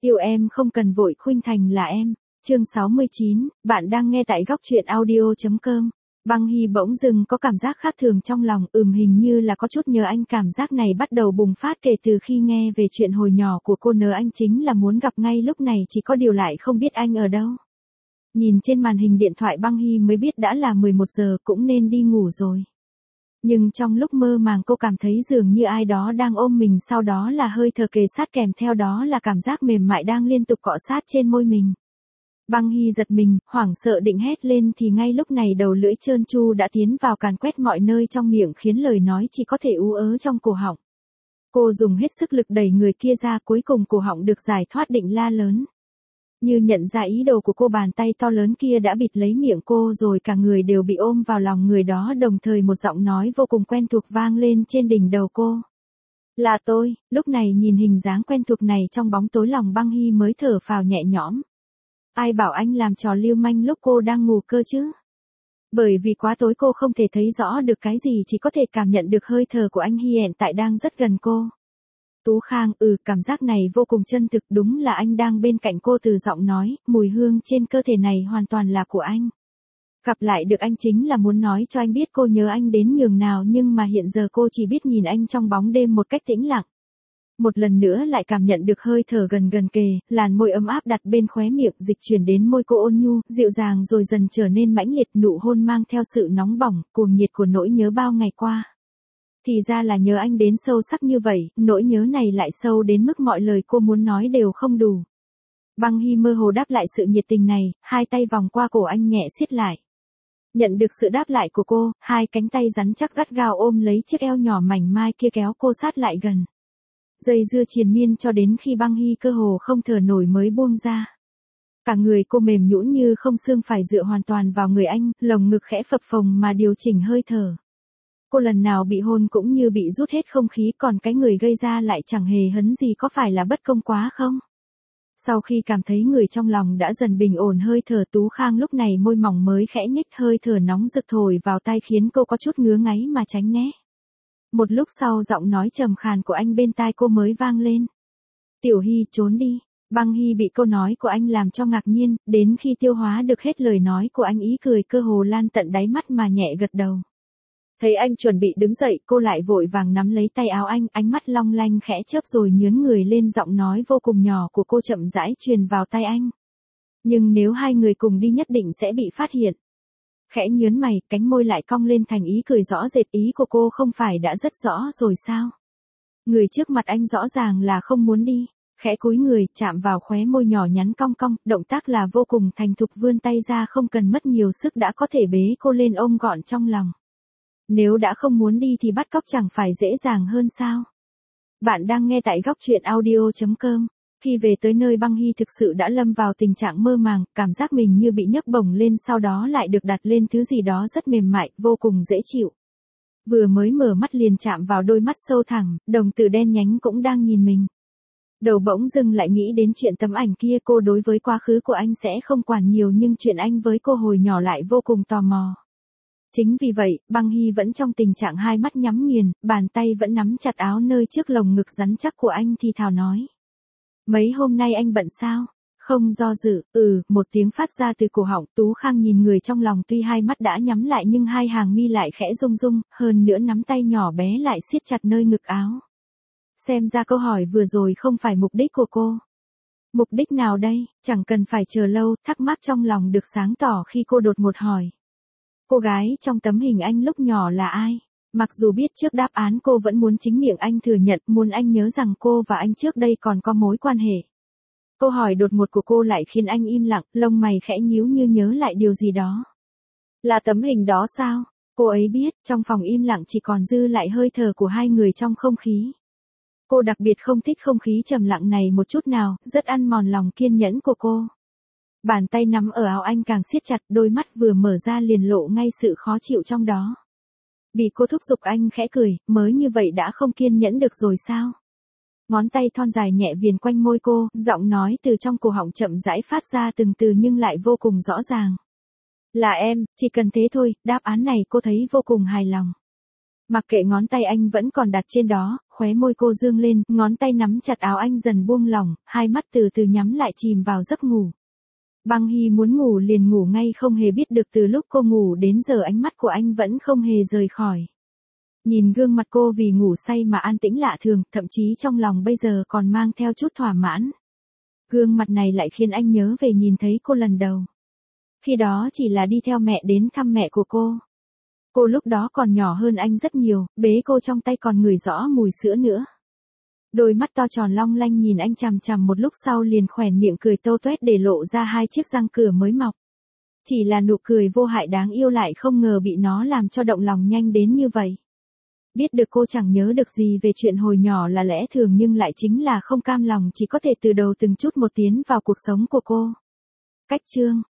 Yêu em không cần vội, khuynh thành là em. Chương 69, bạn đang nghe tại góc truyện audio.com. Băng Hy bỗng dưng có cảm giác khác thường trong lòng, hình như là có chút nhớ anh. Cảm giác này bắt đầu bùng phát kể từ khi nghe về chuyện hồi nhỏ của cô. Nhớ anh chính là muốn gặp ngay lúc này, chỉ có điều lại không biết anh ở đâu. Nhìn trên màn hình điện thoại Băng Hy mới biết đã là 11 giờ, cũng nên đi ngủ rồi. Nhưng trong lúc mơ màng cô cảm thấy dường như ai đó đang ôm mình, sau đó là hơi thở kề sát, kèm theo đó là cảm giác mềm mại đang liên tục cọ sát trên môi mình. Băng Hy giật mình, hoảng sợ định hét lên thì ngay lúc này đầu lưỡi trơn tru đã tiến vào càn quét mọi nơi trong miệng, khiến lời nói chỉ có thể ú ớ trong cổ họng. Cô dùng hết sức lực đẩy người kia ra, cuối cùng cổ họng được giải thoát, định la lớn. Như nhận ra ý đồ của cô, bàn tay to lớn kia đã bịt lấy miệng cô rồi cả người đều bị ôm vào lòng người đó, đồng thời một giọng nói vô cùng quen thuộc vang lên trên đỉnh đầu cô. Là tôi. Lúc này nhìn hình dáng quen thuộc này trong bóng tối, lòng Băng Hy mới thở phào nhẹ nhõm. Ai bảo anh làm trò lưu manh lúc cô đang ngủ cơ chứ? Bởi vì quá tối cô không thể thấy rõ được cái gì, chỉ có thể cảm nhận được hơi thở của anh hiện tại đang rất gần cô. Tú Khang, cảm giác này vô cùng chân thực, đúng là anh đang bên cạnh cô. Từ giọng nói, mùi hương trên cơ thể này hoàn toàn là của anh. Gặp lại được anh chính là muốn nói cho anh biết cô nhớ anh đến nhường nào, nhưng mà hiện giờ cô chỉ biết nhìn anh trong bóng đêm một cách tĩnh lặng. Một lần nữa lại cảm nhận được hơi thở gần gần kề, làn môi ấm áp đặt bên khóe miệng dịch chuyển đến môi cô, ôn nhu, dịu dàng rồi dần trở nên mãnh liệt, nụ hôn mang theo sự nóng bỏng, cuồng nhiệt của nỗi nhớ bao ngày qua. Thì ra là nhớ anh đến sâu sắc như vậy, nỗi nhớ này lại sâu đến mức mọi lời cô muốn nói đều không đủ. Băng Hy mơ hồ đáp lại sự nhiệt tình này, hai tay vòng qua cổ anh nhẹ siết lại. Nhận được sự đáp lại của cô, hai cánh tay rắn chắc gắt gao ôm lấy chiếc eo nhỏ mảnh mai kia, kéo cô sát lại gần. Dây dưa triền miên cho đến khi Băng Hy cơ hồ không thở nổi mới buông ra. Cả người cô mềm nhũn như không xương, phải dựa hoàn toàn vào người anh, lồng ngực khẽ phập phồng mà điều chỉnh hơi thở. Cô lần nào bị hôn cũng như bị rút hết không khí, còn cái người gây ra lại chẳng hề hấn gì, có phải là bất công quá không? Sau khi cảm thấy người trong lòng đã dần bình ổn hơi thở, Tú Khang lúc này môi mỏng mới khẽ nhích, hơi thở nóng rực thổi vào tai khiến cô có chút ngứa ngáy mà tránh né. Một lúc sau giọng nói trầm khàn của anh bên tai cô mới vang lên. Tiểu Hy, trốn đi. Băng Hy bị câu nói của anh làm cho ngạc nhiên, đến khi tiêu hóa được hết lời nói của anh, ý cười cơ hồ lan tận đáy mắt mà nhẹ gật đầu. Thấy anh chuẩn bị đứng dậy, cô lại vội vàng nắm lấy tay áo anh, ánh mắt long lanh khẽ chớp rồi nhướng người lên, giọng nói vô cùng nhỏ của cô chậm rãi truyền vào tai anh. Nhưng nếu hai người cùng đi nhất định sẽ bị phát hiện. Khẽ nhớn mày, cánh môi lại cong lên thành ý cười rõ rệt, ý của cô không phải đã rất rõ rồi sao? Người trước mặt anh rõ ràng là không muốn đi. Khẽ cúi người, chạm vào khóe môi nhỏ nhắn cong cong, động tác là vô cùng thành thục, vươn tay ra không cần mất nhiều sức đã có thể bế cô lên ôm gọn trong lòng. Nếu đã không muốn đi thì bắt cóc chẳng phải dễ dàng hơn sao? Bạn đang nghe tại góc truyện audio.com. Khi về tới nơi, Băng Hy thực sự đã lâm vào tình trạng mơ màng, cảm giác mình như bị nhấc bổng lên, sau đó lại được đặt lên thứ gì đó rất mềm mại, vô cùng dễ chịu. Vừa mới mở mắt liền chạm vào đôi mắt sâu thẳm, đồng tử đen nhánh cũng đang nhìn mình. Đầu bỗng dưng lại nghĩ đến chuyện tấm ảnh kia, cô đối với quá khứ của anh sẽ không quản nhiều, nhưng chuyện anh với cô hồi nhỏ lại vô cùng tò mò. Chính vì vậy, Băng Hy vẫn trong tình trạng hai mắt nhắm nghiền, bàn tay vẫn nắm chặt áo nơi trước lồng ngực rắn chắc của anh, thì thào nói. Mấy hôm nay anh bận sao? Không do dự, một tiếng phát ra từ cổ họng. Tú Khang nhìn người trong lòng, tuy hai mắt đã nhắm lại nhưng hai hàng mi lại khẽ rung rung, hơn nữa nắm tay nhỏ bé lại siết chặt nơi ngực áo. Xem ra câu hỏi vừa rồi không phải mục đích của cô. Mục đích nào đây? Chẳng cần phải chờ lâu, thắc mắc trong lòng được sáng tỏ khi cô đột ngột hỏi. Cô gái trong tấm hình anh lúc nhỏ là ai? Mặc dù biết trước đáp án, cô vẫn muốn chính miệng anh thừa nhận, muốn anh nhớ rằng cô và anh trước đây còn có mối quan hệ. Câu hỏi đột ngột của cô lại khiến anh im lặng, lông mày khẽ nhíu như nhớ lại điều gì đó. Là tấm hình đó sao? Cô ấy biết, trong phòng im lặng chỉ còn dư lại hơi thở của hai người trong không khí. Cô đặc biệt không thích không khí trầm lặng này một chút nào, rất ăn mòn lòng kiên nhẫn của cô. Bàn tay nắm ở áo anh càng siết chặt, đôi mắt vừa mở ra liền lộ ngay sự khó chịu trong đó. Bị cô thúc giục, anh khẽ cười, mới như vậy đã không kiên nhẫn được rồi sao? Ngón tay thon dài nhẹ viền quanh môi cô, giọng nói từ trong cổ họng chậm rãi phát ra từng từ nhưng lại vô cùng rõ ràng. Là em, chỉ cần thế thôi, đáp án này cô thấy vô cùng hài lòng. Mặc kệ ngón tay anh vẫn còn đặt trên đó, khóe môi cô dương lên, ngón tay nắm chặt áo anh dần buông lỏng, hai mắt từ từ nhắm lại chìm vào giấc ngủ. Băng Hy muốn ngủ liền ngủ ngay không hề biết được từ lúc cô ngủ đến giờ ánh mắt của anh vẫn không hề rời khỏi. Nhìn gương mặt cô vì ngủ say mà an tĩnh lạ thường, thậm chí trong lòng bây giờ còn mang theo chút thỏa mãn. Gương mặt này lại khiến anh nhớ về nhìn thấy cô lần đầu. Khi đó chỉ là đi theo mẹ đến thăm mẹ của cô. Cô lúc đó còn nhỏ hơn anh rất nhiều, bế cô trong tay còn ngửi rõ mùi sữa nữa. Đôi mắt to tròn long lanh nhìn anh chằm chằm một lúc sau liền khoẻn miệng cười tô toét để lộ ra hai chiếc răng cửa mới mọc. Chỉ là nụ cười vô hại đáng yêu lại không ngờ bị nó làm cho động lòng nhanh đến như vậy. Biết được cô chẳng nhớ được gì về chuyện hồi nhỏ là lẽ thường nhưng lại chính là không cam lòng chỉ có thể từ đầu từng chút một tiến vào cuộc sống của cô. Cách chương